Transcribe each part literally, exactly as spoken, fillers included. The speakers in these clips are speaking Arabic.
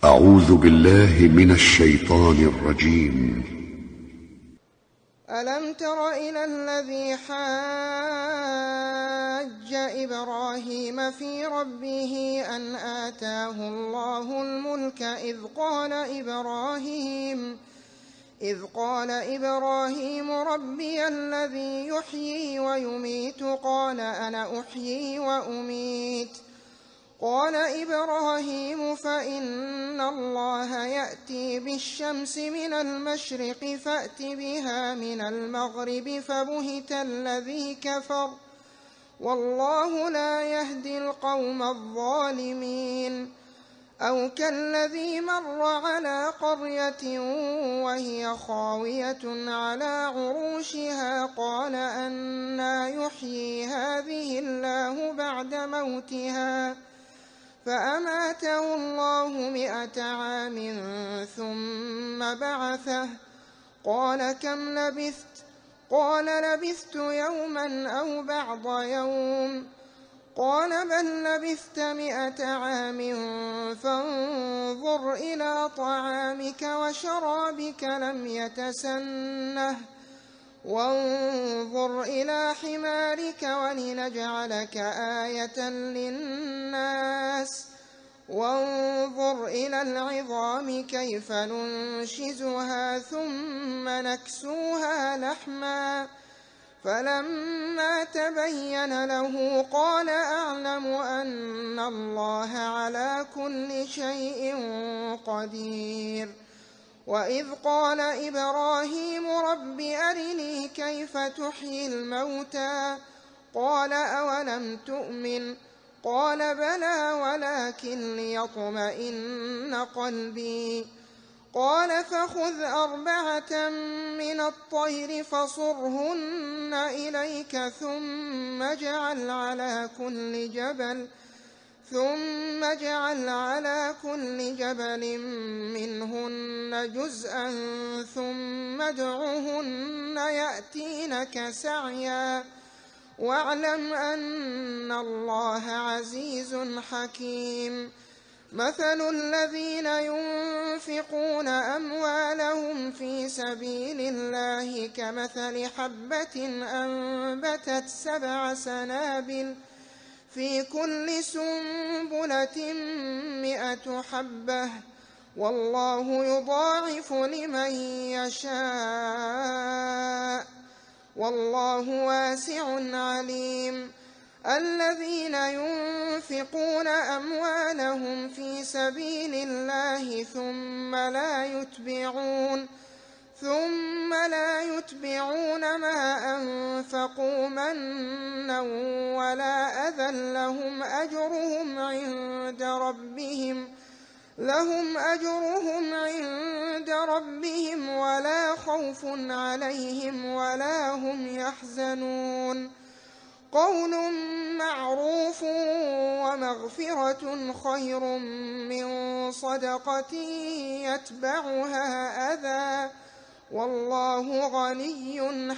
أعوذ بالله من الشيطان الرجيم. ألم تر إلى الذي حاج إبراهيم في ربه أن آتاه الله الملك إذ قال إبراهيم إذ قال إبراهيم ربي الذي يحيي ويميت قال أنا أحيي وأميت قال إبراهيم فإن الله يأتي بالشمس من المشرق فأت بها من المغرب فبهت الذي كفر والله لا يهدي القوم الظالمين. أو كالذي مر على قرية وهي خاوية على عروشها قال أنى يحيي هذه الله بعد موتها فأماته الله مئة عام ثم بعثه قال كم لبثت قال لبثت يوما أو بعض يوم قال بل لبثت مئة عام فانظر إلى طعامك وشرابك لم يتسنه وانظر إلى حمارك ولنجعلك آية للناس وانظر إلى العظام كيف ننشزها ثم نكسوها لحما فلما تبين له قال أعلم أن الله على كل شيء قدير. وإذ قال إبراهيم رب أرني كيف تحيي الموتى قال أولم تؤمن قال بلى ولكن ليطمئن قلبي قال فخذ أربعة من الطير فصرهن إليك ثم اجعل على كل جبل ثم اجعل على كل جبل منهن جزءا ثم ادعهن يأتينك سعيا واعلم أن الله عزيز حكيم. مثل الذين ينفقون أموالهم في سبيل الله كمثل حبة أنبتت سبع سنابل في كل سنبلة مئة حبة والله يضاعف لمن يشاء والله واسع عليم. الذين ينفقون أموالهم في سبيل الله ثم لا يتبعون ثم لا يتبعون ما أنفقوا منا ولا أذى لهم أجرهم عند ربهم لهم أجرهم عند ربهم ولا خوف عليهم ولا هم يحزنون. قول معروف ومغفرة خير من صدقة يتبعها أذى والله غني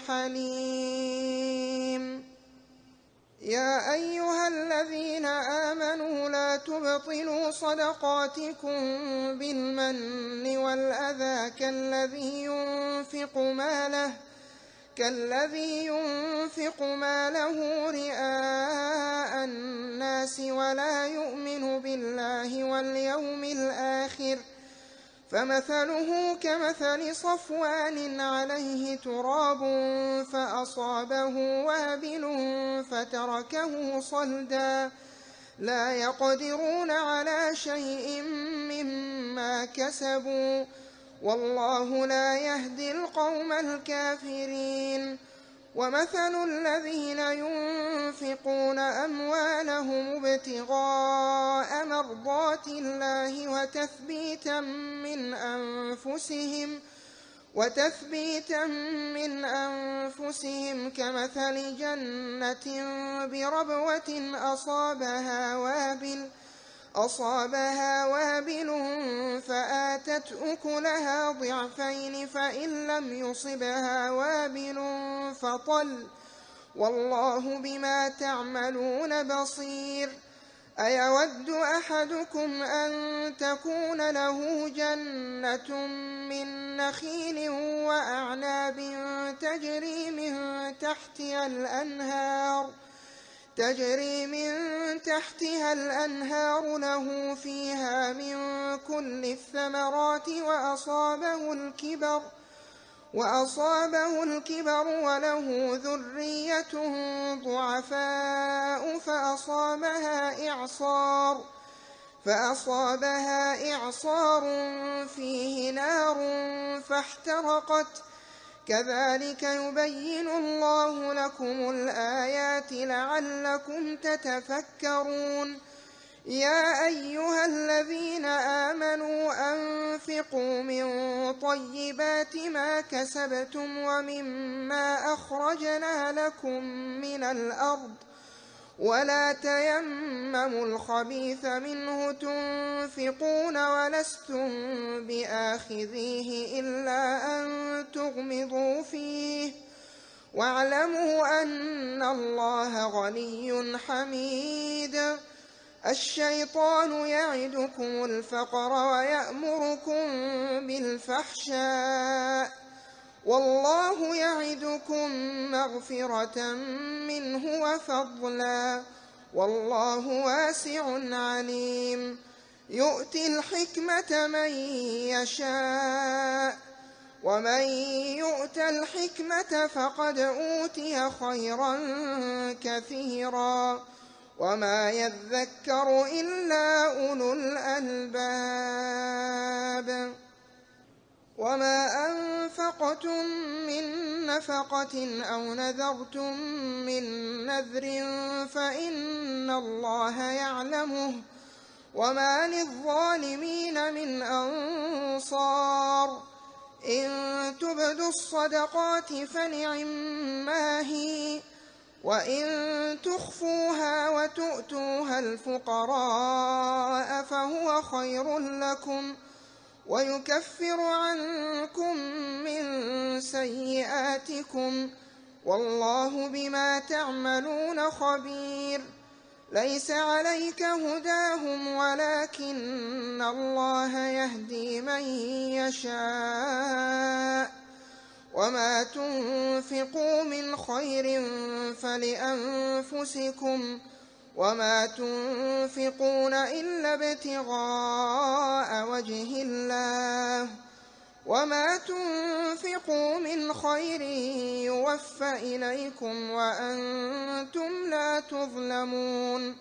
حليم. يا أيها الذين آمنوا لا تبطلوا صدقاتكم بالمن والأذى كالذي ينفق ماله كالذي ينفق ماله رئاء الناس ولا يؤمن بالله واليوم الآخر فمثله كمثل صفوان عليه تراب فأصابه وابل فتركه صلدا لا يقدرون على شيء مما كسبوا والله لا يهدي القوم الكافرين. ومثل الذين ينفقون أموالهم ابتغاء مرضات الله وتثبيتا من أنفسهم وتثبيتا من أنفسهم كمثل جنة بربوة أصابها وابل أصابها وابل فآتت أكلها ضعفين فإن لم يصبها وابل فطل والله بما تعملون بصير. أيود أحدكم أن تكون له جنة من نخيل وأعناب تجري من تحتها الأنهار تجري من تحتها الأنهار له فيها من كل الثمرات وأصابه الكبر وأصابه الكبر وله ذرية ضعفاء فأصابها إعصار فأصابها إعصار فيه نار فاحترقت كذلك يبين الله لكم الآيات لعلكم تتفكرون يا أيها الذين آمنوا أنفقوا من طيبات ما كسبتم ومما أخرجنا لكم من الأرض ولا تيمموا الخبيث منه تنفقون ولستم بآخذيه إلا أن تغمضوا فيه واعلموا أن الله غني حميد الشيطان يعدكم الفقر ويأمركم بالفحشاء والله يعدكم مغفرة منه وفضلا والله واسع عليم يؤتي الحكمة من يشاء ومن يؤت الحكمة فقد أوتي خيرا كثيرا وما يذكر إلا أولو الألباب وما أنفقتم من نفقة أو نذرتم من نذر فإن الله يعلمه وما للظالمين من أنصار إن تبدوا الصدقات فنعما هي وإن تخفوها وتؤتوها الفقراء فهو خير لكم ويكفر عنكم من سيئاتكم والله بما تعملون خبير ليس عليك هداهم ولكن الله يهدي من يشاء وما تنفقوا من خير فلأنفسكم وما تنفقون إلا ابتغاء وجه الله وما تنفقوا من خير يوفى إليكم وأنتم لا تظلمون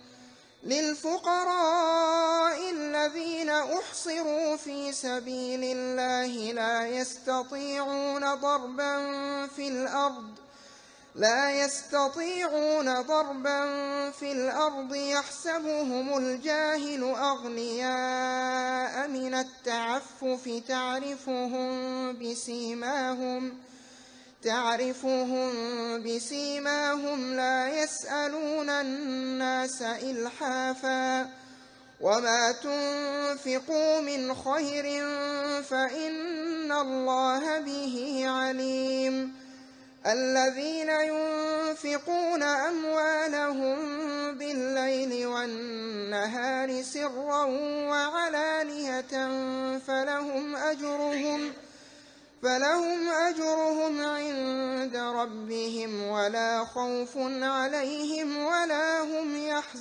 للفقراء الذين أحصروا في سبيل الله لا يستطيعون ضربا في الأرض لا يستطيعون ضربا في الأرض يحسبهم الجاهل أغنياء من التعفف تعرفهم بسيماهم تعرفهم بسيماهم لا يسألون الناس إلحافا وما تنفقوا من خير فإن الله به عليم الذين ينفقون أموالهم بالليل والنهار سرا وعلانية فلهم أجرهم فلهم أجرهم عند ربهم ولا خوف عليهم ولا هم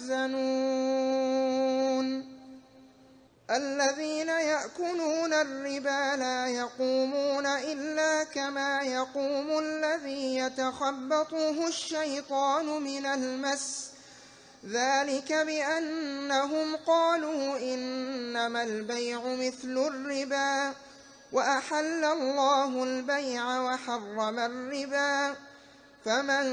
يحزنون الذين يأكلون الربا لا يقومون إلا كما يقوم الذي يتخبطه الشيطان من المس ذلك بأنهم قالوا إنما البيع مثل الربا وأحل الله البيع وحرم الربا فمن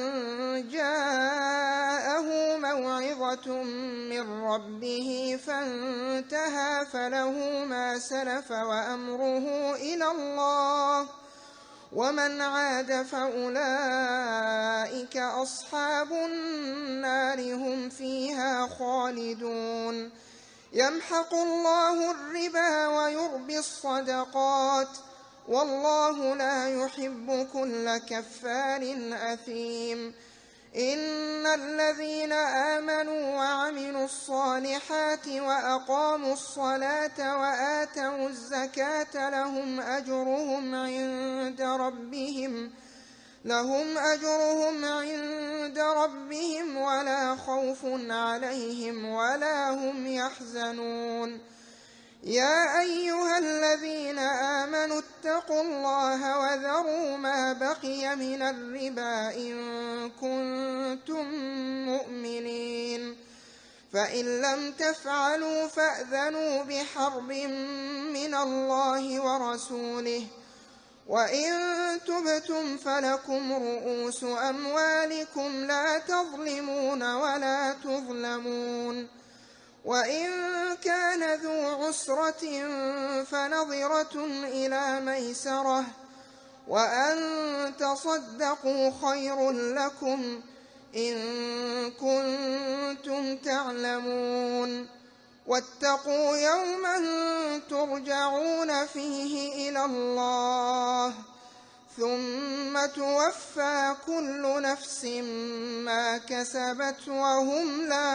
جاءه موعظة من ربه فانتهى فله ما سلف وأمره إلى الله ومن عاد فأولئك أصحاب النار هم فيها خالدون يمحق الله الربا ويربي الصدقات والله لا يحب كل كفار أثيم إن الذين آمنوا وعملوا الصالحات وأقاموا الصلاة وآتوا الزكاة لهم أجرهم عند ربهم لهم أجرهم عند ربهم ولا خوف عليهم ولا هم يحزنون. يا أيها الذين آمنوا اتقوا الله وذروا ما بقي من الربا إن كنتم مؤمنين، فإن لم تفعلوا فأذنوا بحرب من الله ورسوله، وإن تبتم فلكم رؤوس أموالكم لا تظلمون ولا تظلمون. وإن كان ذو عسرة فنظرة إلى ميسرة، وأن تصدقوا خير لكم إن كنتم تعلمون. واتقوا يوما ترجعون فيه إلى الله ثم توفى كل نفس ما كسبت وهم لا